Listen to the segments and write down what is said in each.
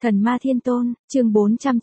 Thần Ma Thiên Tôn, chương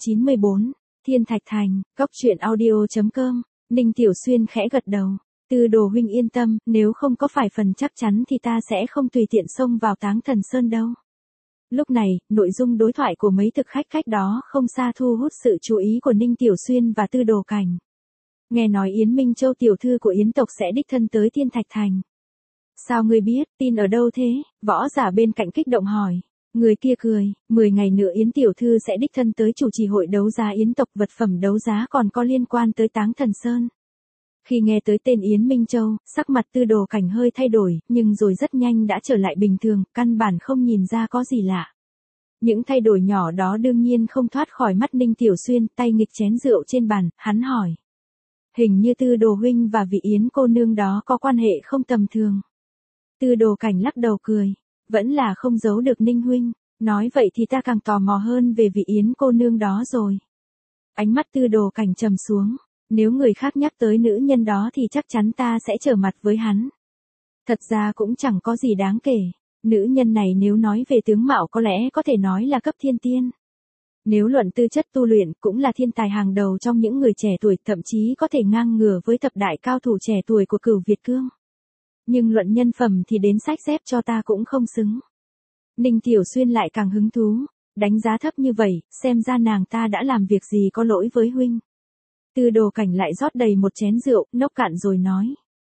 494, Thiên Thạch Thành, Cốc truyện audio.com, Ninh Tiểu Xuyên khẽ gật đầu. Tư Đồ huynh yên tâm, nếu không có phải phần chắc chắn thì ta sẽ không tùy tiện xông vào Táng Thần Sơn đâu. Lúc này, nội dung đối thoại của mấy thực khách cách đó không xa thu hút sự chú ý của Ninh Tiểu Xuyên và Tư Đồ Cảnh. Nghe nói Yến Minh Châu tiểu thư của Yến tộc sẽ đích thân tới Thiên Thạch Thành. Sao ngươi biết, tin ở đâu thế? Võ giả bên cạnh kích động hỏi. Người kia cười, 10 ngày nữa Yến tiểu thư sẽ đích thân tới chủ trì hội đấu giá Yến tộc, vật phẩm đấu giá còn có liên quan tới Táng Thần Sơn. Khi nghe tới tên Yến Minh Châu, sắc mặt Tư Đồ Cảnh hơi thay đổi, nhưng rồi rất nhanh đã trở lại bình thường, căn bản không nhìn ra có gì lạ. Những thay đổi nhỏ đó đương nhiên không thoát khỏi mắt Ninh Tiểu Xuyên, tay nghịch chén rượu trên bàn, hắn hỏi. Hình như Tư Đồ huynh và vị Yến cô nương đó có quan hệ không tầm thường. Tư Đồ Cảnh lắc đầu cười, vẫn là không giấu được Ninh huynh, nói vậy thì ta càng tò mò hơn về vị Yến cô nương đó rồi. Ánh mắt Tư Đồ Cảnh trầm xuống, nếu người khác nhắc tới nữ nhân đó thì chắc chắn ta sẽ trở mặt với hắn. Thật ra cũng chẳng có gì đáng kể, nữ nhân này nếu nói về tướng mạo có lẽ có thể nói là cấp thiên tiên. Nếu luận tư chất tu luyện cũng là thiên tài hàng đầu trong những người trẻ tuổi, thậm chí có thể ngang ngửa với thập đại cao thủ trẻ tuổi của Cửu Việt Cương. Nhưng luận nhân phẩm thì đến sách xếp cho ta cũng không xứng. Ninh Tiểu Xuyên lại càng hứng thú, đánh giá thấp như vậy, xem ra nàng ta đã làm việc gì có lỗi với huynh. Tư Đồ Cảnh lại rót đầy một chén rượu, nốc cạn rồi nói.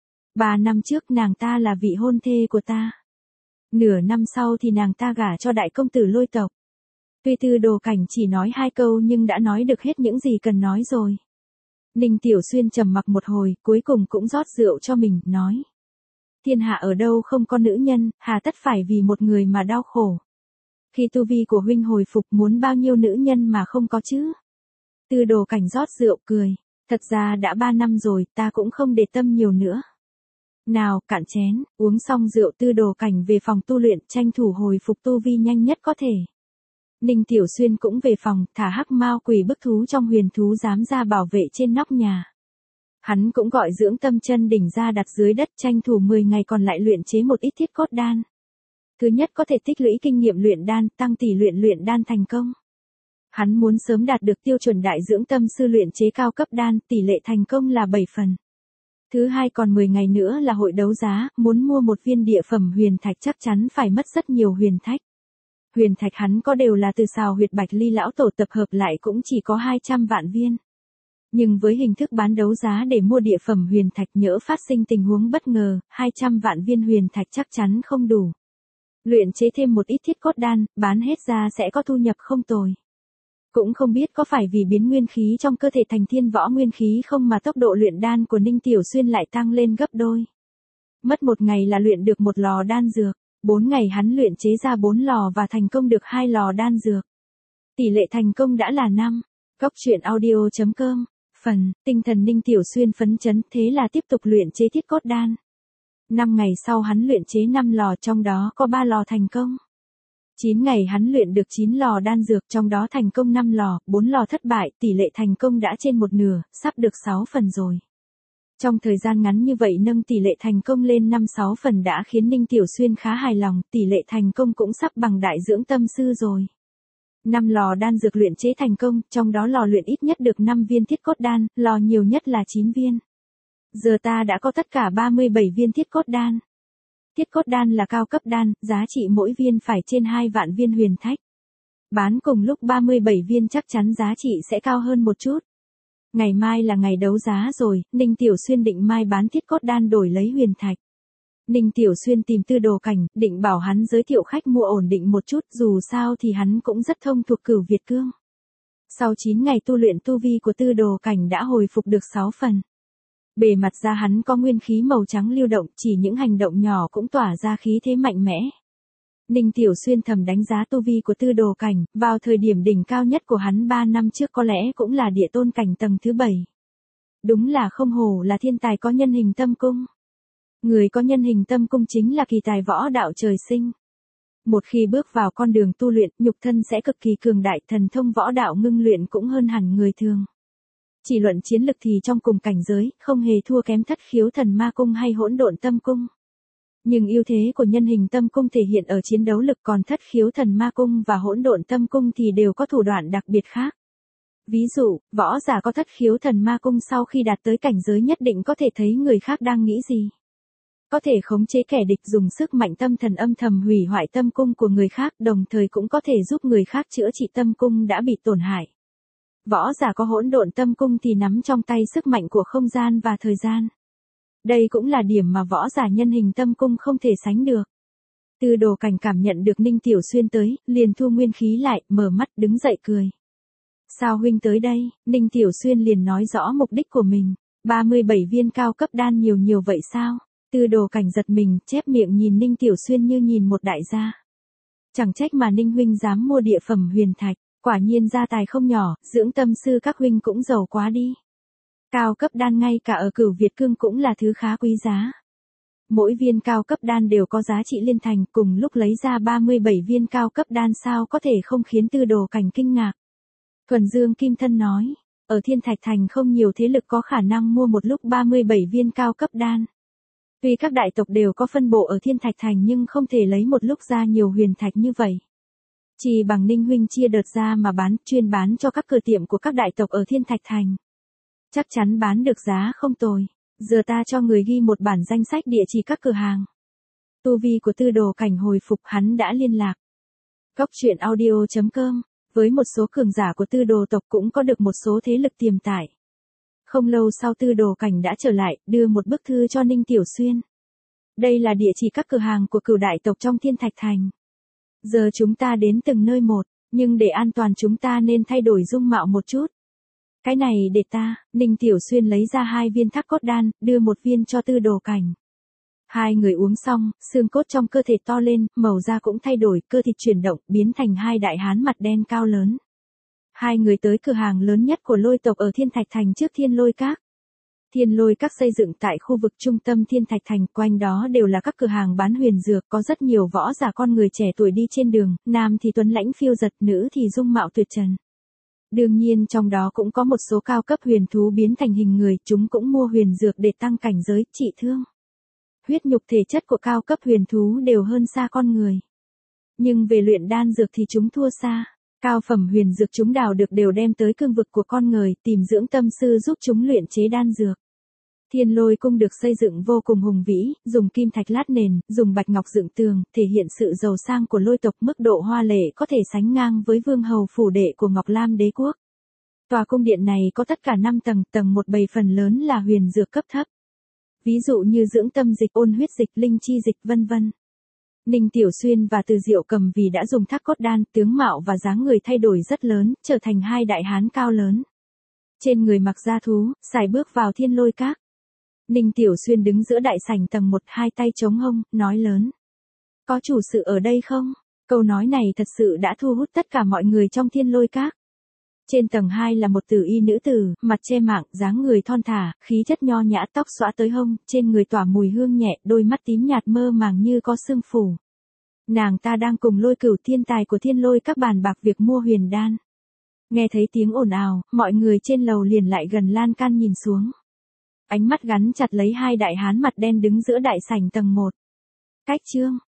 3 năm trước nàng ta là vị hôn thê của ta. Nửa năm sau thì nàng ta gả cho đại công tử Lôi tộc. Tuy Tư Đồ Cảnh chỉ nói 2 câu nhưng đã nói được hết những gì cần nói rồi. Ninh Tiểu Xuyên trầm mặc một hồi, cuối cùng cũng rót rượu cho mình, nói. Thiên hạ ở đâu không có nữ nhân, hà tất phải vì một người mà đau khổ. Khi tu vi của huynh hồi phục muốn bao nhiêu nữ nhân mà không có chứ. Tư Đồ Cảnh rót rượu cười, thật ra đã 3 năm rồi, ta cũng không để tâm nhiều nữa. Nào, cạn chén, uống xong rượu Tư Đồ Cảnh về phòng tu luyện, tranh thủ hồi phục tu vi nhanh nhất có thể. Ninh Tiểu Xuyên cũng về phòng, thả hắc mao quỷ bức thú trong huyền thú giám ra bảo vệ trên nóc nhà. Hắn cũng gọi dưỡng tâm chân đỉnh ra đặt dưới đất, tranh thủ 10 ngày còn lại luyện chế một ít thiết cốt đan. Thứ nhất có thể tích lũy kinh nghiệm luyện đan, tăng tỷ luyện đan thành công. Hắn muốn sớm đạt được tiêu chuẩn đại dưỡng tâm sư luyện chế cao cấp đan, tỷ lệ thành công là 7 phần. Thứ hai còn 10 ngày nữa là hội đấu giá, muốn mua một viên địa phẩm huyền thạch chắc chắn phải mất rất nhiều huyền thạch. Huyền thạch hắn có đều là từ Sào Huyệt Bạch Ly lão tổ tập hợp lại cũng chỉ có 200 vạn viên. Nhưng với hình thức bán đấu giá để mua địa phẩm huyền thạch, nhỡ phát sinh tình huống bất ngờ, 200 vạn viên huyền thạch chắc chắn không đủ. Luyện chế thêm một ít thiết cốt đan, bán hết ra sẽ có thu nhập không tồi. Cũng không biết có phải vì biến nguyên khí trong cơ thể thành thiên võ nguyên khí không mà tốc độ luyện đan của Ninh Tiểu Xuyên lại tăng lên gấp đôi. Mất 1 ngày là luyện được 1 lò đan dược, 4 ngày hắn luyện chế ra 4 lò và thành công được 2 lò đan dược. Tỷ lệ thành công đã là 5. Cốc truyện audio.com. Phần, tinh thần Ninh Tiểu Xuyên phấn chấn, thế là tiếp tục luyện chế thiết cốt đan. 5 ngày sau hắn luyện chế 5 lò, trong đó có 3 lò thành công. 9 ngày hắn luyện được 9 lò đan dược, trong đó thành công 5 lò, 4 lò thất bại, tỷ lệ thành công đã trên 1/2, sắp được 6 phần rồi. Trong thời gian ngắn như vậy nâng tỷ lệ thành công lên 5-6 phần đã khiến Ninh Tiểu Xuyên khá hài lòng, tỷ lệ thành công cũng sắp bằng đại dưỡng tâm sư rồi. 5 lò đan dược luyện chế thành công, trong đó lò luyện ít nhất được 5 viên thiết cốt đan, lò nhiều nhất là 9 viên. Giờ ta đã có tất cả 37 viên thiết cốt đan. Thiết cốt đan là cao cấp đan, giá trị mỗi viên phải trên 2 vạn viên huyền thạch. Bán cùng lúc 37 viên chắc chắn giá trị sẽ cao hơn một chút. Ngày mai là ngày đấu giá rồi, Ninh Tiểu Xuyên định mai bán thiết cốt đan đổi lấy huyền thạch. Ninh Tiểu Xuyên tìm Tư Đồ Cảnh, định bảo hắn giới thiệu khách mua ổn định một chút, dù sao thì hắn cũng rất thông thuộc Cửu Việt Cương. Sau 9 ngày tu luyện tu vi của Tư Đồ Cảnh đã hồi phục được 6 phần. Bề mặt da hắn có nguyên khí màu trắng lưu động, chỉ những hành động nhỏ cũng tỏa ra khí thế mạnh mẽ. Ninh Tiểu Xuyên thầm đánh giá tu vi của Tư Đồ Cảnh, vào thời điểm đỉnh cao nhất của hắn 3 năm trước có lẽ cũng là địa tôn cảnh tầng thứ 7. Đúng là không hổ là thiên tài có nhân hình tâm cung. Người có nhân hình tâm cung chính là kỳ tài võ đạo trời sinh. Một khi bước vào con đường tu luyện, nhục thân sẽ cực kỳ cường đại, thần thông võ đạo ngưng luyện cũng hơn hẳn người thường. Chỉ luận chiến lực thì trong cùng cảnh giới, không hề thua kém Thất Khiếu Thần Ma Cung hay Hỗn Độn Tâm Cung. Nhưng ưu thế của nhân hình tâm cung thể hiện ở chiến đấu lực, còn thất khiếu thần ma cung và hỗn độn tâm cung thì đều có thủ đoạn đặc biệt khác. Ví dụ, võ giả có thất khiếu thần ma cung sau khi đạt tới cảnh giới nhất định có thể thấy người khác đang nghĩ gì. Có thể khống chế kẻ địch, dùng sức mạnh tâm thần âm thầm hủy hoại tâm cung của người khác, đồng thời cũng có thể giúp người khác chữa trị tâm cung đã bị tổn hại. Võ giả có hỗn độn tâm cung thì nắm trong tay sức mạnh của không gian và thời gian. Đây cũng là điểm mà võ giả nhân hình tâm cung không thể sánh được. Tư Đồ Cảnh cảm nhận được Ninh Tiểu Xuyên tới, liền thu nguyên khí lại, mở mắt đứng dậy cười. Sao huynh tới đây? Ninh Tiểu Xuyên liền nói rõ mục đích của mình. 37 viên cao cấp đan nhiều vậy sao? Tư Đồ Cảnh giật mình, chép miệng nhìn Ninh Tiểu Xuyên như nhìn một đại gia. Chẳng trách mà Ninh huynh dám mua địa phẩm huyền thạch, quả nhiên gia tài không nhỏ, dưỡng tâm sư các huynh cũng giàu quá đi. Cao cấp đan ngay cả ở Cửu Việt Cương cũng là thứ khá quý giá. Mỗi viên cao cấp đan đều có giá trị liên thành, cùng lúc lấy ra 37 viên cao cấp đan sao có thể không khiến Tư Đồ Cảnh kinh ngạc. Thuần Dương Kim Thân nói, ở Thiên Thạch Thành không nhiều thế lực có khả năng mua một lúc 37 viên cao cấp đan. Tuy các đại tộc đều có phân bộ ở Thiên Thạch Thành nhưng không thể lấy một lúc ra nhiều huyền thạch như vậy. Chỉ bằng Ninh huynh chia đợt ra mà bán, chuyên bán cho các cửa tiệm của các đại tộc ở Thiên Thạch Thành. Chắc chắn bán được giá không tồi. Giờ ta cho người ghi một bản danh sách địa chỉ các cửa hàng. Tu vi của Tư Đồ Cảnh hồi phục, hắn đã liên lạc. Cốc.audio.com. Với một số cường giả của Tư Đồ tộc cũng có được một số thế lực tiềm tải. Không lâu sau Tư Đồ Cảnh đã trở lại, đưa một bức thư cho Ninh Tiểu Xuyên. Đây là địa chỉ các cửa hàng của Cửu đại tộc trong Thiên Thạch Thành. Giờ chúng ta đến từng nơi một, nhưng để an toàn chúng ta nên thay đổi dung mạo một chút. Cái này để ta. Ninh Tiểu Xuyên lấy ra 2 viên thác cốt đan, đưa một viên cho Tư Đồ Cảnh. Hai người uống xong, xương cốt trong cơ thể to lên, màu da cũng thay đổi, cơ thịt chuyển động, biến thành 2 đại hán mặt đen cao lớn. Hai người tới cửa hàng lớn nhất của Lôi tộc ở Thiên Thạch Thành trước Thiên Lôi Các. Thiên Lôi Các xây dựng tại khu vực trung tâm Thiên Thạch Thành, quanh đó đều là các cửa hàng bán huyền dược, có rất nhiều võ giả con người trẻ tuổi đi trên đường, nam thì tuấn lãnh phiêu giật, nữ thì dung mạo tuyệt trần. Đương nhiên trong đó cũng có một số cao cấp huyền thú biến thành hình người, chúng cũng mua huyền dược để tăng cảnh giới, trị thương. Huyết nhục thể chất của cao cấp huyền thú đều hơn xa con người. Nhưng về luyện đan dược thì chúng thua xa. Cao phẩm huyền dược chúng đào được đều đem tới cương vực của con người, tìm dưỡng tâm sư giúp chúng luyện chế đan dược. Thiên Lôi Cung được xây dựng vô cùng hùng vĩ, dùng kim thạch lát nền, dùng bạch ngọc dựng tường, thể hiện sự giàu sang của Lôi tộc, mức độ hoa lệ có thể sánh ngang với vương hầu phủ đệ của Ngọc Lam đế quốc. Tòa cung điện này có tất cả 5 tầng, tầng 1 bày phần lớn là huyền dược cấp thấp. Ví dụ như dưỡng tâm dịch, ôn huyết dịch, linh chi dịch vân vân. Ninh Tiểu Xuyên và Từ Diệu Cầm vì đã dùng thác cốt đan, tướng mạo và dáng người thay đổi rất lớn, trở thành 2 đại hán cao lớn. Trên người mặc da thú, sải bước vào Thiên Lôi Các. Ninh Tiểu Xuyên đứng giữa đại sảnh tầng 1, 2 tay chống hông, nói lớn. Có chủ sự ở đây không? Câu nói này thật sự đã thu hút tất cả mọi người trong Thiên Lôi Các. Trên tầng 2 là một tử y nữ tử, mặt che mạng, dáng người thon thả, khí chất nho nhã, tóc xõa tới hông, trên người tỏa mùi hương nhẹ, đôi mắt tím nhạt mơ màng như có sương phủ. Nàng ta đang cùng Lôi Cửu thiên tài của Thiên Lôi Các bàn bạc việc mua huyền đan. Nghe thấy tiếng ồn ào, mọi người trên lầu liền lại gần lan can nhìn xuống. Ánh mắt gắn chặt lấy 2 đại hán mặt đen đứng giữa đại sảnh tầng 1. Cách chương.